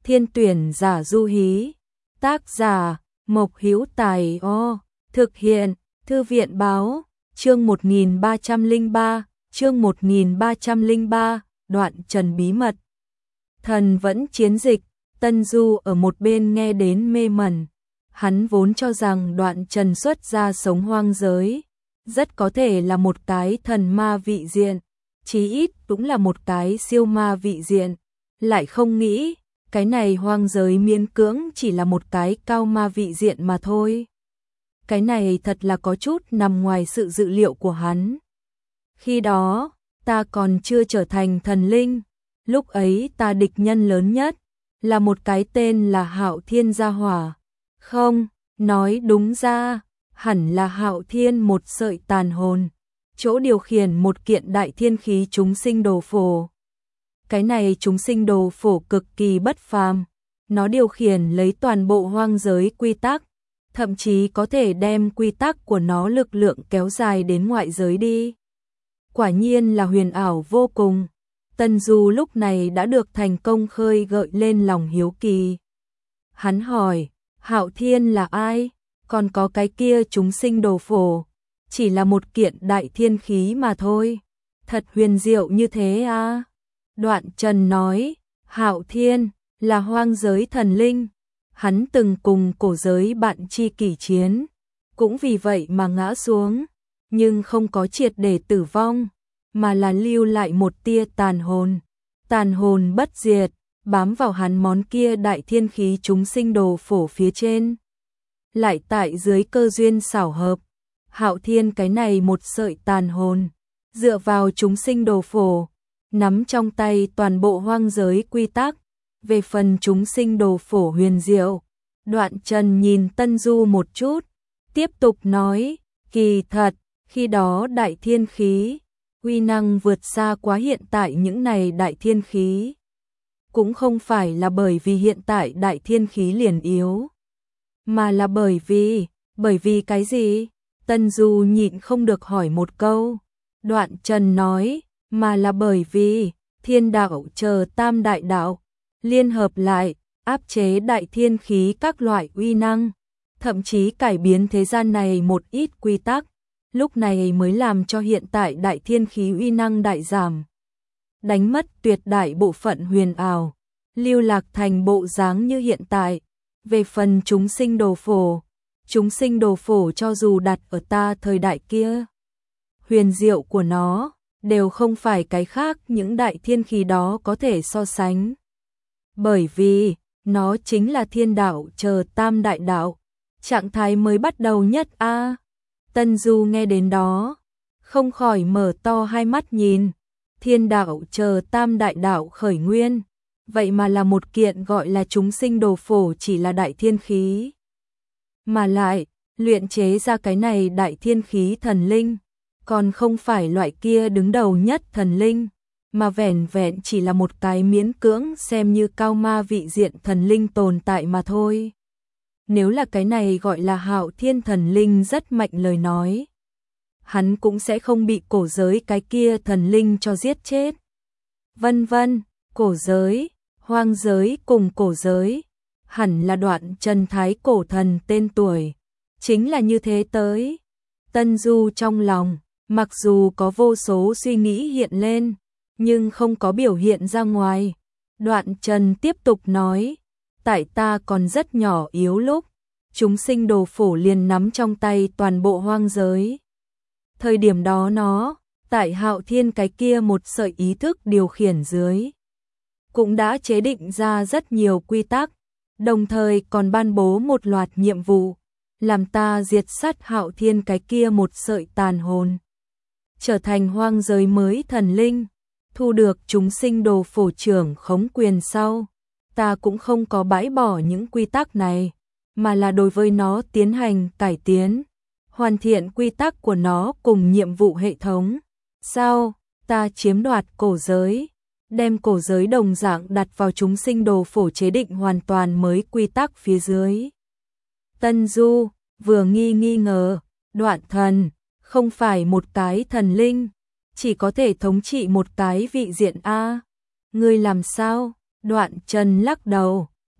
Thiên tuyển giả du hí. Tác giả Mộc Hữu Tài. Thực hiện Thư viện báo. Chương 1303, Đoạn Trần bí mật. Thần vẫn chiến dịch. Tân Du ở một bên nghe đến mê mẩn. Hắn vốn cho rằng Đoạn Trần xuất ra sống hoang giới, rất có thể là một cái thần ma vị diện, chí ít cũng là một cái siêu ma vị diện, lại không nghĩ, cái này hoang giới miễn cưỡng chỉ là một cái cao ma vị diện mà thôi. Cái này thật là có chút nằm ngoài sự dự liệu của hắn. Khi đó, ta còn chưa trở thành thần linh, lúc ấy ta địch nhân lớn nhất là một cái tên là Hạo Thiên gia hỏa. Không, nói đúng ra, hẳn là Hạo Thiên một sợi tàn hồn, chỗ điều khiển một kiện đại thiên khí chúng sinh đồ phổ. Cái này chúng sinh đồ phổ cực kỳ bất phàm, nó điều khiển lấy toàn bộ hoang giới quy tắc, thậm chí có thể đem quy tắc của nó lực lượng kéo dài đến ngoại giới đi. Quả nhiên là huyền ảo vô cùng. Tân Du lúc này đã được thành công khơi gợi lên lòng hiếu kỳ. Hắn hỏi, Hạo Thiên là ai? Còn có cái kia chúng sinh đồ phổ, chỉ là một kiện đại thiên khí mà thôi. Thật huyền diệu như thế à? Đoạn Trần nói, Hạo Thiên là hoang giới thần linh. Hắn từng cùng cổ giới bạn chi kỷ chiến, cũng vì vậy mà ngã xuống, nhưng không có triệt để tử vong, mà là lưu lại một tia tàn hồn bất diệt, bám vào hắn món kia đại thiên khí chúng sinh đồ phổ phía trên. Lại tại dưới cơ duyên xảo hợp, Hạo Thiên cái này một sợi tàn hồn, dựa vào chúng sinh đồ phổ, nắm trong tay toàn bộ hoang giới quy tắc. Về phần chúng sinh đồ phổ huyền diệu, Đoạn Trần nhìn Tân Du một chút, tiếp tục nói, kỳ thật, khi đó đại thiên khí, uy năng vượt xa quá hiện tại những này đại thiên khí. Cũng không phải là bởi vì hiện tại đại thiên khí liền yếu, mà là bởi vì cái gì? Tân Du nhịn không được hỏi một câu. Đoạn Trần nói, mà là bởi vì thiên đạo chờ tam đại đạo liên hợp lại, áp chế đại thiên khí các loại uy năng, thậm chí cải biến thế gian này một ít quy tắc, lúc này mới làm cho hiện tại đại thiên khí uy năng đại giảm, đánh mất tuyệt đại bộ phận huyền ảo, lưu lạc thành bộ dáng như hiện tại. Về phần chúng sinh đồ phổ cho dù đặt ở ta thời đại kia, huyền diệu của nó đều không phải cái khác những đại thiên khí đó có thể so sánh. Bởi vì, nó chính là thiên đạo chờ tam đại đạo, trạng thái mới bắt đầu nhất a. Tân Du nghe đến đó, không khỏi mở to hai mắt nhìn, thiên đạo chờ tam đại đạo khởi nguyên, vậy mà là một kiện gọi là chúng sinh đồ phổ chỉ là đại thiên khí. Mà lại, luyện chế ra cái này đại thiên khí thần linh, còn không phải loại kia đứng đầu nhất thần linh, mà vẻn vẹn chỉ là một cái miễn cưỡng xem như cao ma vị diện thần linh tồn tại mà thôi. Nếu là cái này gọi là Hạo Thiên thần linh rất mạnh lời nói, hắn cũng sẽ không bị cổ giới cái kia thần linh cho giết chết. Vân vân, cổ giới, hoang giới cùng cổ giới, hẳn là Đoạn Trần thái cổ thần tên tuổi, chính là như thế tới. Tân Du trong lòng, mặc dù có vô số suy nghĩ hiện lên, nhưng không có biểu hiện ra ngoài. Đoạn Trần tiếp tục nói, tại ta còn rất nhỏ yếu lúc, chúng sinh đồ phổ liền nắm trong tay toàn bộ hoang giới. Thời điểm đó nó, tại Hạo Thiên cái kia một sợi ý thức điều khiển dưới, cũng đã chế định ra rất nhiều quy tắc, đồng thời còn ban bố một loạt nhiệm vụ, làm ta diệt sát Hạo Thiên cái kia một sợi tàn hồn, trở thành hoang giới mới thần linh. Thu được chúng sinh đồ phổ trưởng khống quyền sau, ta cũng không có bãi bỏ những quy tắc này, mà là đối với nó tiến hành cải tiến, hoàn thiện quy tắc của nó cùng nhiệm vụ hệ thống. Sau, ta chiếm đoạt cổ giới, đem cổ giới đồng dạng đặt vào chúng sinh đồ phổ chế định hoàn toàn mới quy tắc phía dưới. Tân Du vừa nghi ngờ, Đoạn Thần không phải một cái thần linh, chỉ có thể thống trị một cái vị diện a. Ngươi làm sao? Đoạn Trần lắc đầu,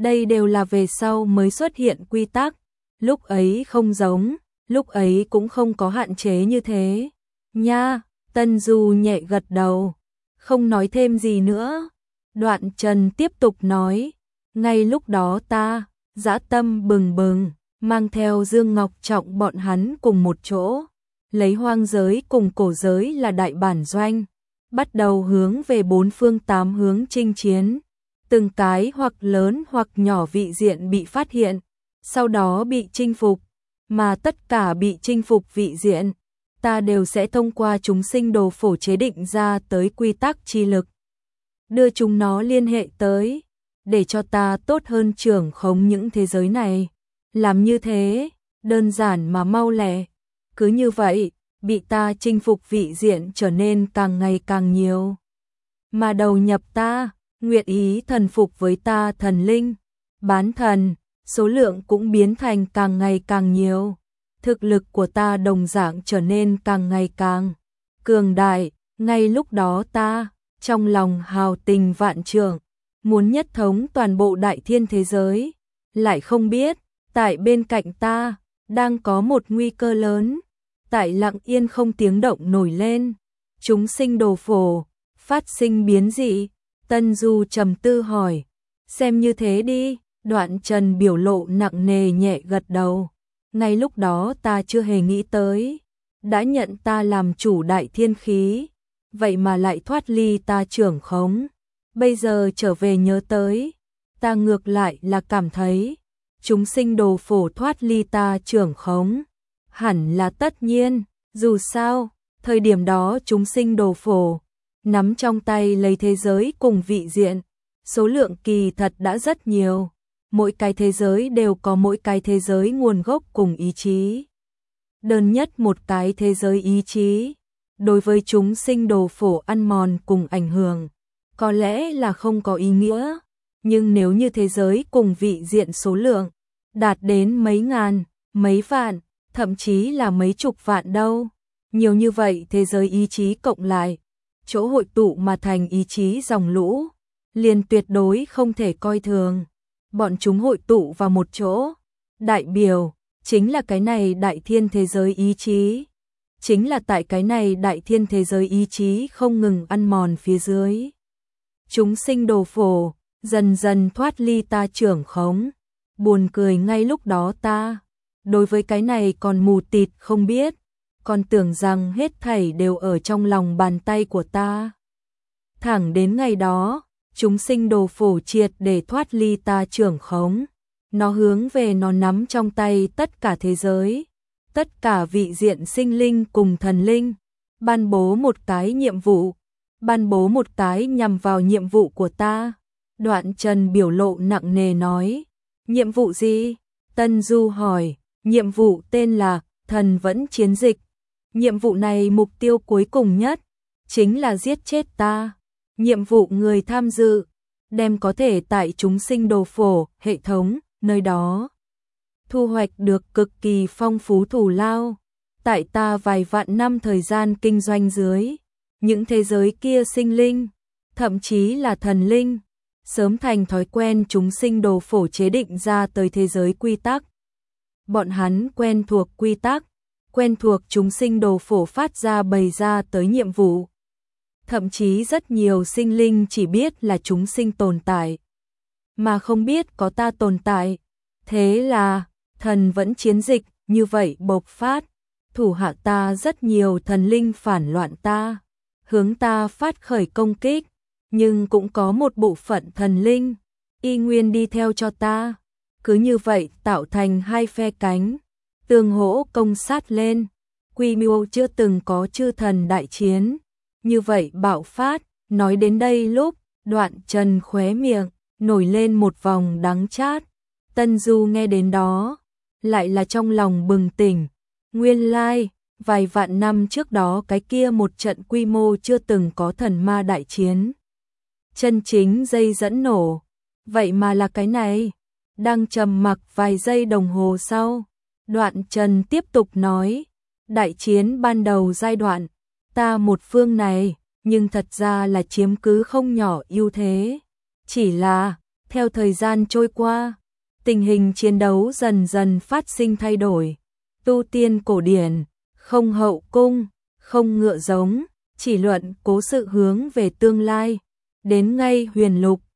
Đây đều là về sau mới xuất hiện quy tắc, lúc ấy không giống, lúc ấy cũng không có hạn chế như thế. Nha, Tân Du nhẹ gật đầu, không nói thêm gì nữa. Đoạn Trần tiếp tục nói, ngay lúc đó ta, dã tâm bừng bừng, mang theo Dương Ngọc Trọng bọn hắn cùng một chỗ, lấy hoang giới cùng cổ giới là đại bản doanh, bắt đầu hướng về bốn phương tám hướng chinh chiến. Từng cái hoặc lớn hoặc nhỏ vị diện bị phát hiện, sau đó bị chinh phục, mà tất cả bị chinh phục vị diện, ta đều sẽ thông qua chúng sinh đồ phổ chế định ra tới quy tắc chi lực, đưa chúng nó liên hệ tới, để cho ta tốt hơn trưởng khống những thế giới này. Làm như thế, đơn giản mà mau lẹ. Cứ như vậy, bị ta chinh phục vị diện trở nên càng ngày càng nhiều. Mà đầu nhập ta, nguyện ý thần phục với ta thần linh, bán thần, số lượng cũng biến thành càng ngày càng nhiều. Thực lực của ta đồng dạng trở nên càng ngày càng cường đại. Ngay lúc đó ta, trong lòng hào tình vạn trượng, muốn nhất thống toàn bộ đại thiên thế giới, lại không biết, tại bên cạnh ta, đang có một nguy cơ lớn, tại lặng yên không tiếng động nổi lên. Chúng sinh đồ phổ, phát sinh biến dị. Tân Du trầm tư hỏi, xem như thế đi. Đoạn Trần biểu lộ nặng nề nhẹ gật đầu. Ngay lúc đó ta chưa hề nghĩ tới, đã nhận ta làm chủ đại thiên khí, vậy mà lại thoát ly ta trưởng khống. Bây giờ trở về nhớ tới, ta ngược lại là cảm thấy, chúng sinh đồ phổ thoát ly ta trưởng khống, hẳn là tất nhiên. Dù sao, thời điểm đó chúng sinh đồ phổ nắm trong tay lấy thế giới cùng vị diện, số lượng kỳ thật đã rất nhiều. Mỗi cái thế giới đều có mỗi cái thế giới nguồn gốc cùng ý chí. Đơn nhất một cái thế giới ý chí, đối với chúng sinh đồ phổ ăn mòn cùng ảnh hưởng, có lẽ là không có ý nghĩa. Nhưng nếu như thế giới cùng vị diện số lượng đạt đến mấy ngàn, mấy vạn, thậm chí là mấy chục vạn đâu. Nhiều như vậy thế giới ý chí cộng lại, chỗ hội tụ mà thành ý chí dòng lũ, liền tuyệt đối không thể coi thường. Bọn chúng hội tụ vào một chỗ, đại biểu, chính là cái này đại thiên thế giới ý chí. Chính là tại cái này đại thiên thế giới ý chí không ngừng ăn mòn phía dưới. Chúng sinh đồ phổ, dần dần thoát ly ta trưởng khống. Buồn cười ngay lúc đó ta, đối với cái này còn mù tịt không biết, còn tưởng rằng hết thảy đều ở trong lòng bàn tay của ta. Thẳng đến ngày đó, chúng sinh đồ phổ triệt để thoát ly ta trưởng khống. Nó hướng về nó nắm trong tay tất cả thế giới, tất cả vị diện sinh linh cùng thần linh, ban bố một cái nhiệm vụ, ban bố một cái nhằm vào nhiệm vụ của ta. Đoạn Trần biểu lộ nặng nề nói, nhiệm vụ gì? Tân Du hỏi, nhiệm vụ tên là Thần Vẫn Chiến Dịch. Nhiệm vụ này mục tiêu cuối cùng nhất, chính là giết chết ta. Nhiệm vụ người tham dự, đem có thể tại chúng sinh đồ phổ, hệ thống, nơi đó thu hoạch được cực kỳ phong phú thù lao. Tại ta vài vạn năm thời gian kinh doanh dưới, những thế giới kia sinh linh, thậm chí là thần linh, sớm thành thói quen chúng sinh đồ phổ chế định ra tới thế giới quy tắc. Bọn hắn quen thuộc quy tắc, quen thuộc chúng sinh đồ phổ phát ra bày ra tới nhiệm vụ. Thậm chí rất nhiều sinh linh chỉ biết là chúng sinh tồn tại, mà không biết có ta tồn tại. Thế là, thần vẫn chiến dịch như vậy bộc phát, thủ hạ ta rất nhiều thần linh phản loạn ta, hướng ta phát khởi công kích, nhưng cũng có một bộ phận thần linh y nguyên đi theo cho ta. Cứ như vậy tạo thành hai phe cánh, tương hỗ công sát lên, quy mô chưa từng có chư thần đại chiến như vậy bạo phát. Nói đến đây lúc, Đoạn Trần khóe miệng nổi lên một vòng đắng chát. Tân Du nghe đến đó, lại là trong lòng bừng tỉnh. Nguyên lai, vài vạn năm trước đó cái kia một trận quy mô chưa từng có thần ma đại chiến, chân chính dây dẫn nổ, vậy mà là cái này. Đang trầm mặc vài giây đồng hồ sau, Đoạn Trần tiếp tục nói, đại chiến ban đầu giai đoạn, ta một phương này, nhưng thật ra là chiếm cứ không nhỏ ưu thế. Chỉ là, Theo thời gian trôi qua, tình hình chiến đấu dần dần phát sinh thay đổi. Tu tiên cổ điển, không hậu cung, không ngựa giống, chỉ luận cố sự hướng về tương lai. Đến ngay Huyền Lục,